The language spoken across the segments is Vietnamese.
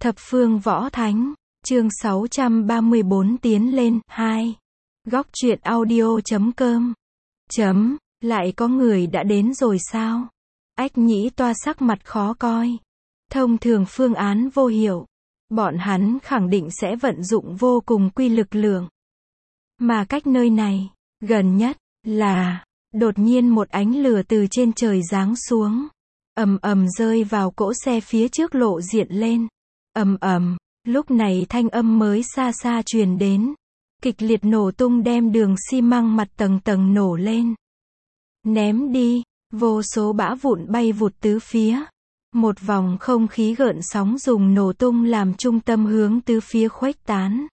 Thập phương võ thánh, chương 634 tiến lên, 2. Góc truyện audio.com. Lại có người đã đến rồi sao? Ách Nhĩ Toa sắc mặt khó coi. Thông thường phương án vô hiệu. Bọn hắn khẳng định sẽ vận dụng vô cùng quy lực lượng. Mà cách nơi này, gần nhất, là, đột nhiên một ánh lửa từ trên trời giáng xuống. Ầm ầm rơi vào cỗ xe phía trước lộ diện lên. Ầm ầm, lúc này thanh âm mới xa xa truyền đến. Kịch liệt nổ tung đem đường xi măng mặt tầng tầng nổ lên. Ném đi, vô số bã vụn bay vụt tứ phía. Một vòng không khí gợn sóng dùng nổ tung làm trung tâm hướng tứ phía khuếch tán.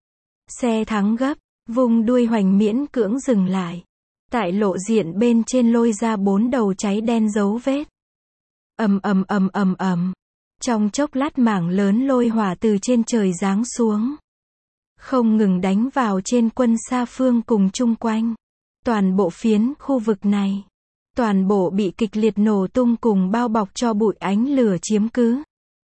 Xe thắng gấp, vùng đuôi hoành miễn cưỡng dừng lại. Tại lộ diện bên trên lôi ra 4 đầu cháy đen dấu vết. Ầm ầm ầm ầm ầm. Trong chốc lát mảng lớn lôi hỏa từ trên trời giáng xuống. Không ngừng đánh vào trên quân xa phương cùng chung quanh. Toàn bộ phiến khu vực này. Toàn bộ bị kịch liệt nổ tung cùng bao bọc cho bụi ánh lửa chiếm cứ.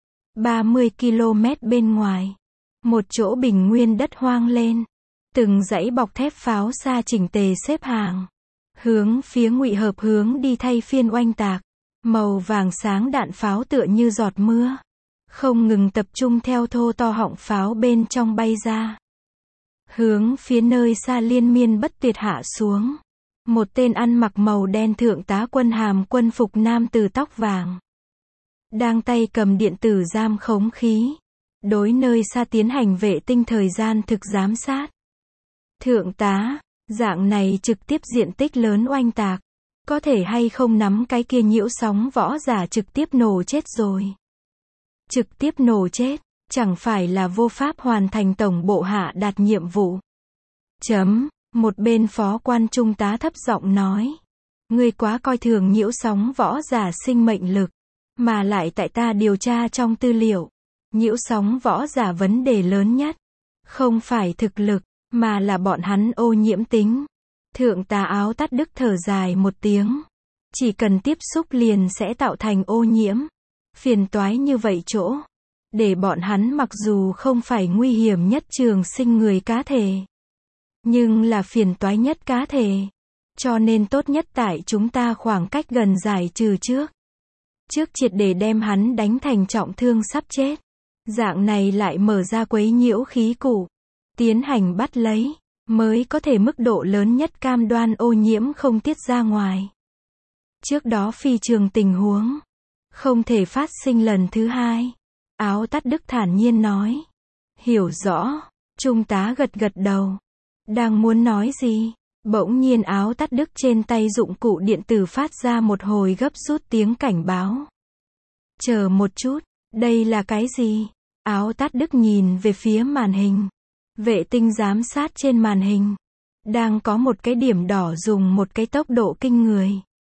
30 km bên ngoài. Một chỗ bình nguyên đất hoang lên. Từng dãy bọc thép pháo xa chỉnh tề xếp hàng. Hướng phía Ngụy Hợp hướng đi thay phiên oanh tạc. Màu vàng sáng đạn pháo tựa như giọt mưa. Không ngừng tập trung theo thô to họng pháo bên trong bay ra. Hướng phía nơi xa liên miên bất tuyệt hạ xuống. Một tên ăn mặc màu đen thượng tá quân hàm quân phục nam từ tóc vàng. Đang tay cầm điện tử giam khống khí. Đối nơi xa tiến hành vệ tinh thời gian thực giám sát. Thượng tá, dạng này trực tiếp diện tích lớn oanh tạc. Có thể hay không nắm cái kia nhiễu sóng võ giả trực tiếp nổ chết rồi. Trực tiếp nổ chết, chẳng phải là vô pháp hoàn thành tổng bộ hạ đạt nhiệm vụ. Một bên phó quan trung tá thấp giọng nói. Ngươi quá coi thường nhiễu sóng võ giả sinh mệnh lực. Mà lại tại ta điều tra trong tư liệu. Nhiễu sóng võ giả vấn đề lớn nhất. Không phải thực lực, mà là bọn hắn ô nhiễm tính. Thượng tá áo tắt đức thở dài một tiếng. Chỉ cần tiếp xúc liền sẽ tạo thành ô nhiễm. Phiền toái như vậy chỗ. Để bọn hắn mặc dù không phải nguy hiểm nhất trường sinh người cá thể. Nhưng là phiền toái nhất cá thể. Cho nên tốt nhất tại chúng ta khoảng cách gần giải trừ trước. Trước triệt để đem hắn đánh thành trọng thương sắp chết. Dạng này lại mở ra quấy nhiễu khí cụ. Tiến hành bắt lấy. Mới có thể mức độ lớn nhất cam đoan ô nhiễm không tiết ra ngoài. Trước đó phi trường tình huống. Không thể phát sinh lần thứ hai. Áo tắt đức thản nhiên nói. Hiểu rõ. Trung tá gật gật đầu. Đang muốn nói gì? Bỗng nhiên áo tắt đức trên tay dụng cụ điện tử phát ra một hồi gấp rút tiếng cảnh báo. Chờ một chút. Đây là cái gì? Áo tắt đức nhìn về phía màn hình. Vệ tinh giám sát trên màn hình. Đang có một cái điểm đỏ dùng một cái tốc độ kinh người.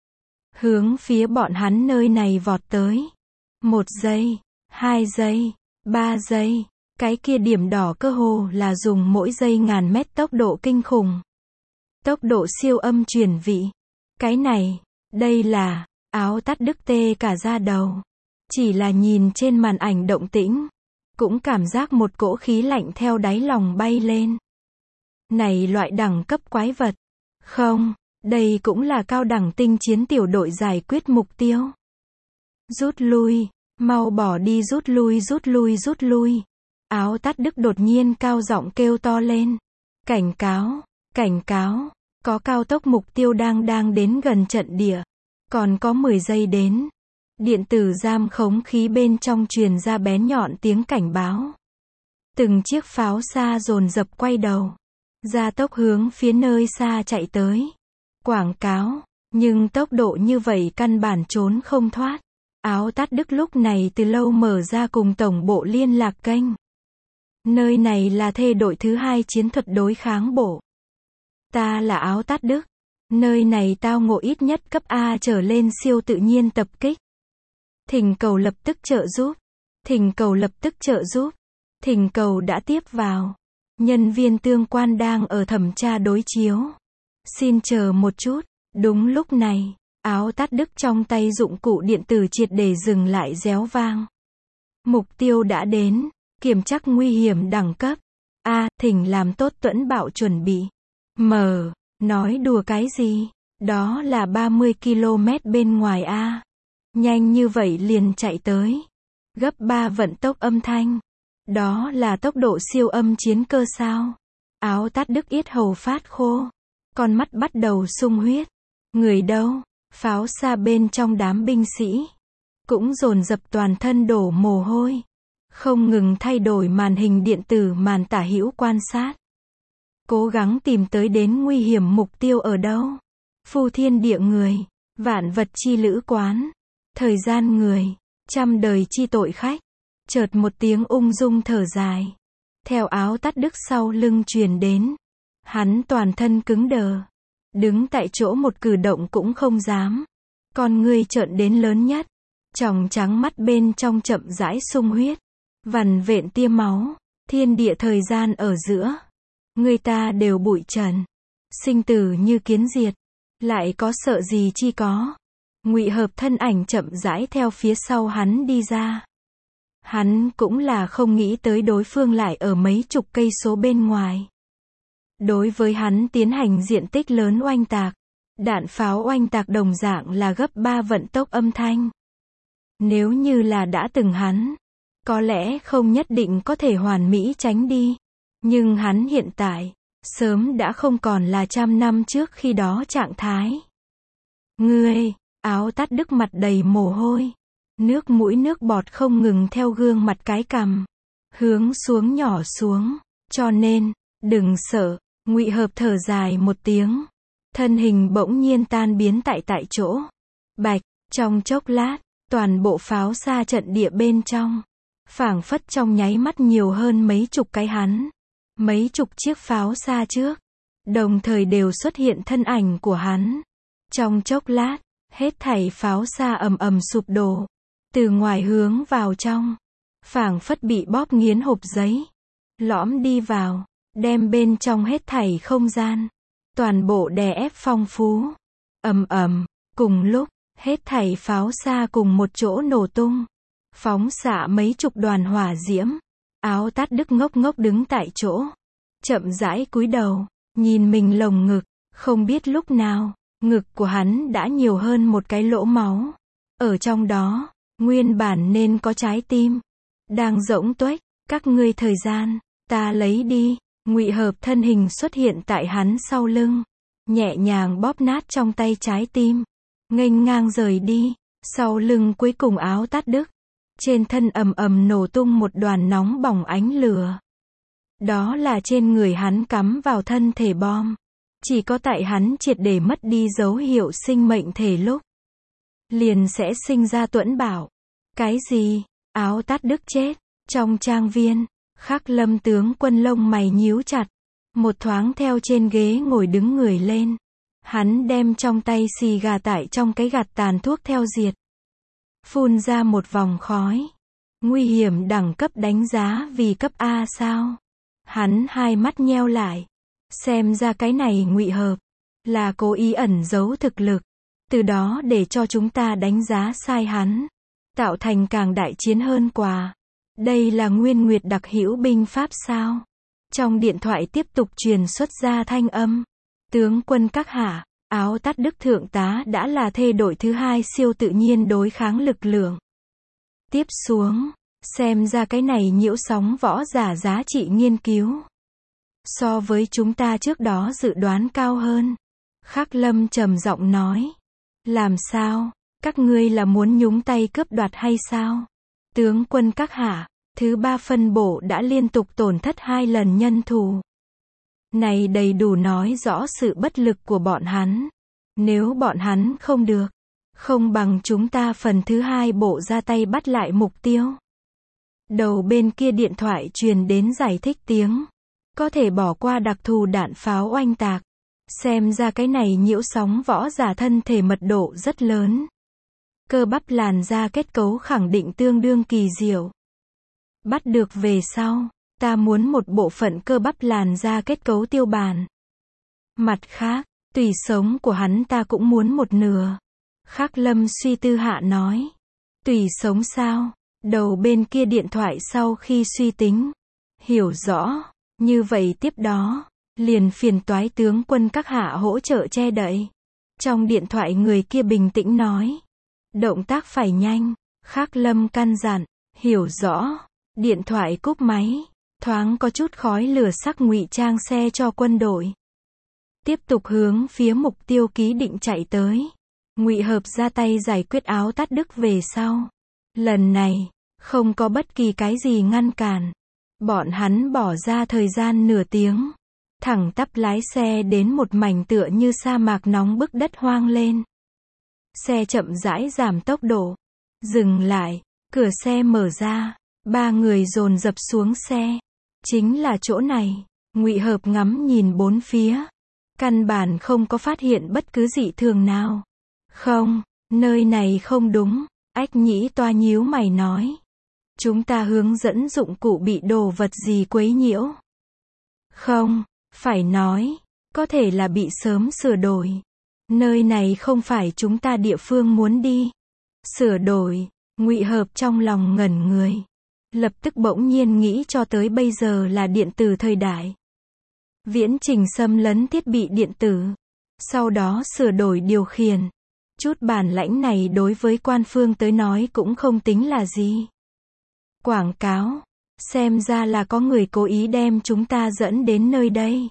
Hướng phía bọn hắn nơi này vọt tới. 1 giây, 2 giây, 3 giây. Cái kia điểm đỏ cơ hồ là dùng mỗi giây ngàn mét tốc độ kinh khủng. Tốc độ siêu âm chuyển vị. Cái này, đây là, áo tắt đức tê cả da đầu. Chỉ là nhìn trên màn ảnh động tĩnh. Cũng cảm giác một cỗ khí lạnh theo đáy lòng bay lên. Này loại đẳng cấp quái vật. Không, đây cũng là cao đẳng tinh chiến tiểu đội giải quyết mục tiêu. Rút lui, mau bỏ đi rút lui rút lui rút lui. Áo tắt đức đột nhiên cao giọng kêu to lên. Cảnh cáo, có cao tốc mục tiêu đang đến gần trận địa. Còn có 10 giây đến. Điện tử giam khống khí bên trong truyền ra bén nhọn tiếng cảnh báo. Từng chiếc pháo xa dồn dập quay đầu. Gia tốc hướng phía nơi xa chạy tới. Quảng cáo. Nhưng tốc độ như vậy căn bản trốn không thoát. Áo tắt đức lúc này từ lâu mở ra cùng tổng bộ liên lạc kênh. Nơi này là thê đội thứ 2 chiến thuật đối kháng bộ. Ta là áo tắt đức. Nơi này tao ngộ ít nhất cấp A trở lên siêu tự nhiên tập kích. Thỉnh cầu lập tức trợ giúp. Thỉnh cầu lập tức trợ giúp. Thỉnh cầu đã tiếp vào. Nhân viên tương quan đang ở thẩm tra đối chiếu. Xin chờ một chút. Đúng lúc này, áo tắt đức trong tay dụng cụ điện tử triệt để dừng lại réo vang. Mục tiêu đã đến. Kiểm trắc nguy hiểm đẳng cấp. A. Thỉnh làm tốt tuẫn bạo chuẩn bị. M. Nói đùa cái gì? Đó là 30 km bên ngoài A. Nhanh như vậy liền chạy tới. Gấp 3 vận tốc âm thanh. Đó là tốc độ siêu âm chiến cơ sao? Áo tát Đức yết hầu phát khô. Con mắt bắt đầu sung huyết. Người đâu? Pháo xa bên trong đám binh sĩ. Cũng dồn dập toàn thân đổ mồ hôi. Không ngừng thay đổi màn hình điện tử màn tả hữu quan sát. Cố gắng tìm tới đến nguy hiểm mục tiêu ở đâu. Phu thiên địa người. Vạn vật chi lữ quán. Thời gian người. Trăm đời chi tội khách. Chợt một tiếng ung dung thở dài. Theo áo tát Đức sau lưng truyền đến. Hắn toàn thân cứng đờ. Đứng tại chỗ một cử động cũng không dám. Con ngươi trợn đến lớn nhất. Tròng trắng mắt bên trong chậm rãi sung huyết. Vằn vện tia máu. Thiên địa thời gian ở giữa. Người ta đều bụi trần. Sinh tử như kiến diệt. Lại có sợ gì chi có. Ngụy Hợp thân ảnh chậm rãi theo phía sau hắn đi ra. Hắn cũng là không nghĩ tới đối phương lại ở mấy chục cây số bên ngoài. Đối với hắn tiến hành diện tích lớn oanh tạc. Đạn pháo oanh tạc đồng dạng là gấp 3 vận tốc âm thanh. Nếu như là đã từng hắn, có lẽ không nhất định có thể hoàn mỹ tránh đi. Nhưng hắn hiện tại, sớm đã không còn là trăm năm trước khi đó trạng thái. Ngươi, áo tát Đức mặt đầy mồ hôi. Nước mũi nước bọt không ngừng theo gương mặt cái cằm. Hướng xuống nhỏ xuống. Cho nên, đừng sợ. Ngụy Hợp thở dài một tiếng. Thân hình bỗng nhiên tan biến tại chỗ. Bạch, trong chốc lát, toàn bộ pháo xa trận địa bên trong. Phảng phất trong nháy mắt nhiều hơn mấy chục cái hắn. Mấy chục chiếc pháo xa trước. Đồng thời đều xuất hiện thân ảnh của hắn. Trong chốc lát, hết thảy pháo xa ầm ầm sụp đổ. Từ ngoài hướng vào trong. Phảng phất bị bóp nghiến hộp giấy. Lõm đi vào. Đem bên trong hết thảy không gian. Toàn bộ đè ép phong phú. Ầm ầm. Cùng lúc, hết thảy pháo xa cùng một chỗ nổ tung. Phóng xạ mấy chục đoàn hỏa diễm. Áo tát Đức ngốc ngốc đứng tại chỗ. Chậm rãi cúi đầu. Nhìn mình lồng ngực. Không biết lúc nào, ngực của hắn đã nhiều hơn một cái lỗ máu. Ở trong đó, nguyên bản nên có trái tim. Đang rỗng tuếch. Các ngươi thời gian, ta lấy đi. Ngụy Hợp thân hình xuất hiện tại hắn sau lưng. Nhẹ nhàng bóp nát trong tay trái tim. Nghênh ngang rời đi. Sau lưng cuối cùng áo tát Đức. Trên thân ầm ầm nổ tung một đoàn nóng bỏng ánh lửa. Đó là trên người hắn cắm vào thân thể bom. Chỉ có tại hắn triệt để mất đi dấu hiệu sinh mệnh thể lúc. Liền sẽ sinh ra tuẫn bảo. Cái gì? Áo tát Đức chết. Trong trang viên. Khắc Lâm tướng quân lông mày nhíu chặt. Một thoáng theo trên ghế ngồi đứng người lên. Hắn đem trong tay xì gà tại trong cái gạt tàn thuốc theo diệt. Phun ra một vòng khói. Nguy hiểm đẳng cấp đánh giá vì cấp A sao? Hắn hai mắt nheo lại. Xem ra cái này Ngụy Hợp. Là cố ý ẩn giấu thực lực. Từ đó để cho chúng ta đánh giá sai hắn. Tạo thành càng đại chiến hơn quà. Đây là Nguyên Nguyệt đặc hữu binh pháp sao? Trong điện thoại tiếp tục truyền xuất ra thanh âm. Tướng quân các hạ, áo tát Đức thượng tá đã là thê đội thứ 2 siêu tự nhiên đối kháng lực lượng. Tiếp xuống, xem ra cái này nhiễu sóng võ giả giá trị nghiên cứu. So với chúng ta trước đó dự đoán cao hơn. Khắc Lâm trầm giọng nói. Làm sao? Các ngươi là muốn nhúng tay cướp đoạt hay sao? Tướng quân các hạ, thứ 3 phân bổ đã liên tục tổn thất 2 lần nhân thủ. Này đầy đủ nói rõ sự bất lực của bọn hắn. Nếu bọn hắn không được, không bằng chúng ta phần thứ 2 bộ ra tay bắt lại mục tiêu. Đầu bên kia điện thoại truyền đến giải thích tiếng. Có thể bỏ qua đặc thù đạn pháo oanh tạc. Xem ra cái này nhiễu sóng võ giả thân thể mật độ rất lớn. Cơ bắp làn da kết cấu khẳng định tương đương kỳ diệu. Bắt được về sau, ta muốn một bộ phận cơ bắp làn da kết cấu tiêu bản. Mặt khác, tủy sống của hắn ta cũng muốn một nửa. Khắc Lâm suy tư hạ nói. Tủy sống sao? Đầu bên kia điện thoại sau khi suy tính, hiểu rõ, như vậy tiếp đó, liền phiền toái tướng quân các hạ hỗ trợ che đậy. Trong điện thoại người kia bình tĩnh nói. Động tác phải nhanh, Khắc Lâm căn dặn, hiểu rõ. Điện thoại cúp máy, thoáng có chút khói lửa sắc ngụy trang xe cho quân đội. Tiếp tục hướng phía mục tiêu ký định chạy tới. Ngụy Hợp ra tay giải quyết áo tát đức về sau. Lần này, không có bất kỳ cái gì ngăn cản. Bọn hắn bỏ ra thời gian nửa tiếng. Thẳng tắp lái xe đến một mảnh tựa như sa mạc nóng bức đất hoang lên. Xe chậm rãi giảm tốc độ. Dừng lại, cửa xe mở ra. 3 người dồn dập xuống xe. Chính là chỗ này. Ngụy Hợp ngắm nhìn bốn phía. Căn bản không có phát hiện bất cứ dị thường nào. Không, nơi này không đúng. Ách Nhĩ Toa nhíu mày nói. Chúng ta hướng dẫn dụng cụ bị đồ vật gì quấy nhiễu. Không, phải nói, có thể là bị sớm sửa đổi. Nơi này không phải chúng ta địa phương muốn đi. Sửa đổi, Ngụy Hợp trong lòng ngẩn người. Lập tức bỗng nhiên nghĩ cho tới bây giờ là điện tử thời đại. Viễn trình xâm lấn thiết bị điện tử. Sau đó sửa đổi điều khiển. Chút bản lãnh này đối với quan phương tới nói cũng không tính là gì. Quảng cáo. Xem ra là có người cố ý đem chúng ta dẫn đến nơi đây.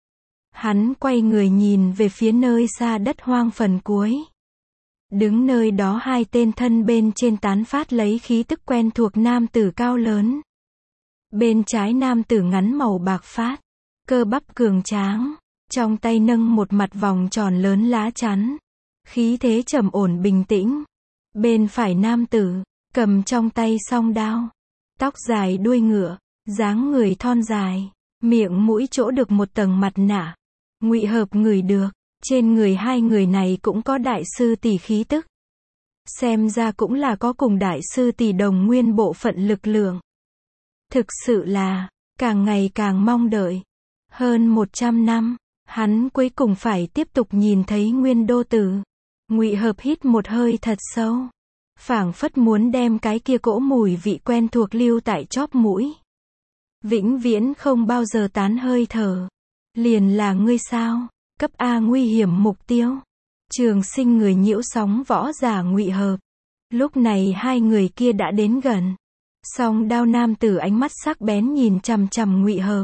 Hắn quay người nhìn về phía nơi xa đất hoang phần cuối. Đứng nơi đó 2 tên thân bên trên tán phát lấy khí tức quen thuộc nam tử cao lớn. Bên trái nam tử ngắn màu bạc phát. Cơ bắp cường tráng. Trong tay nâng một mặt vòng tròn lớn lá chắn. Khí thế trầm ổn bình tĩnh. Bên phải nam tử, cầm trong tay song đao. Tóc dài đuôi ngựa, dáng người thon dài. Miệng mũi chỗ được một tầng mặt nạ. Ngụy Hợp ngửi được, trên người 2 người này cũng có đại sư tỷ khí tức. Xem ra cũng là có cùng đại sư tỷ đồng nguyên bộ phận lực lượng. Thực sự là, càng ngày càng mong đợi. Hơn 100 năm, hắn cuối cùng phải tiếp tục nhìn thấy Nguyên Đô Tử. Ngụy Hợp hít một hơi thật sâu. Phảng phất muốn đem cái kia cỗ mùi vị quen thuộc lưu tại chóp mũi. Vĩnh viễn không bao giờ tán hơi thở. Liền là ngươi sao? Cấp A nguy hiểm mục tiêu. Trường Sinh người nhiễu sóng võ giả Ngụy Hợp. Lúc này 2 người kia đã đến gần. Song đao nam tử ánh mắt sắc bén nhìn chằm chằm Ngụy Hợp.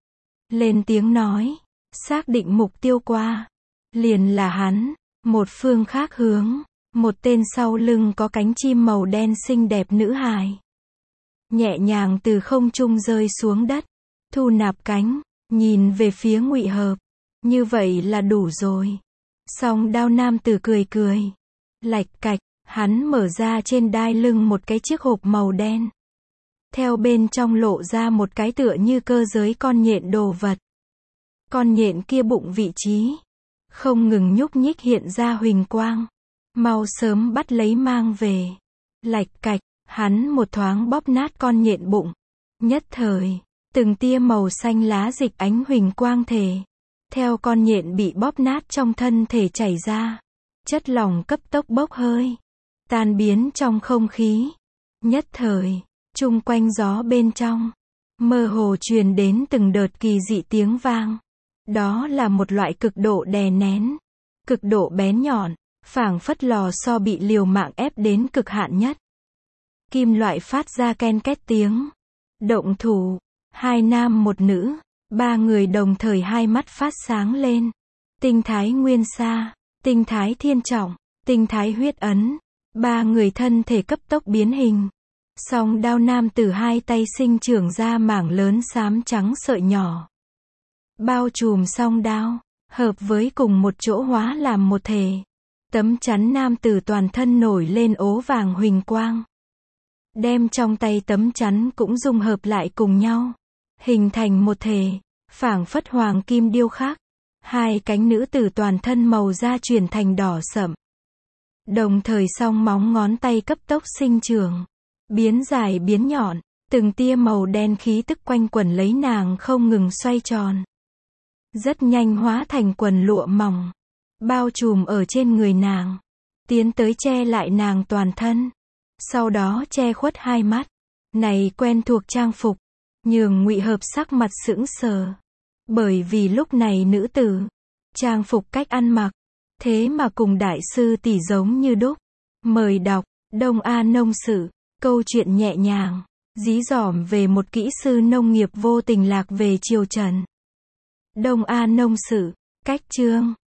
Lên tiếng nói. Xác định mục tiêu qua. Liền là hắn. Một phương khác hướng. Một tên sau lưng có cánh chim màu đen xinh đẹp nữ hài. Nhẹ nhàng từ không trung rơi xuống đất. Thu nạp cánh. Nhìn về phía Ngụy Hợp. Như vậy là đủ rồi. Song đao nam tử cười cười. Lạch cạch. Hắn mở ra trên đai lưng một cái chiếc hộp màu đen. Theo bên trong lộ ra một cái tựa như cơ giới con nhện đồ vật. Con nhện kia bụng vị trí. Không ngừng nhúc nhích hiện ra huỳnh quang. Mau sớm bắt lấy mang về. Lạch cạch. Hắn một thoáng bóp nát con nhện bụng. Nhất thời. Từng tia màu xanh lá dịch ánh huỳnh quang thể. Theo con nhện bị bóp nát trong thân thể chảy ra. Chất lỏng cấp tốc bốc hơi. Tan biến trong không khí. Nhất thời. Chung quanh gió bên trong. Mơ hồ truyền đến từng đợt kỳ dị tiếng vang. Đó là một loại cực độ đè nén. Cực độ bén nhọn. Phảng phất lò xo bị liều mạng ép đến cực hạn nhất. Kim loại phát ra ken két tiếng. Động thủ. 2 nam 1 nữ. 3 người đồng thời hai mắt phát sáng lên. Tinh thái nguyên sa. Tinh thái thiên trọng. Tinh thái huyết ấn. 3 người thân thể cấp tốc biến hình. Song đao nam tử 2 tay sinh trưởng ra mảng lớn xám trắng sợi nhỏ. Bao trùm song đao. Hợp với cùng một chỗ hóa làm một thể. Tấm chắn nam tử toàn thân nổi lên ố vàng huỳnh quang. Đem trong tay tấm chắn cũng dung hợp lại cùng nhau. Hình thành một thể. Phảng phất hoàng kim điêu khắc. 2 cánh nữ tử toàn thân màu da chuyển thành đỏ sậm. Đồng thời song móng ngón tay cấp tốc sinh trưởng. Biến dài biến nhọn. Từng tia màu đen khí tức quanh quẩn lấy nàng không ngừng xoay tròn. Rất nhanh hóa thành quần lụa mỏng. Bao trùm ở trên người nàng. Tiến tới che lại nàng toàn thân. sau đó che khuất hai mắt. Này quen thuộc trang phục. Nhường Ngụy Hợp sắc mặt sững sờ. Bởi vì lúc này nữ tử, trang phục cách ăn mặc, thế mà cùng đại sư tỷ giống như đúc. Mời đọc, Đông An Nông Sự, câu chuyện nhẹ nhàng, dí dỏm về một kỹ sư nông nghiệp vô tình lạc về triều Trần. Đông An Nông Sự, cách chương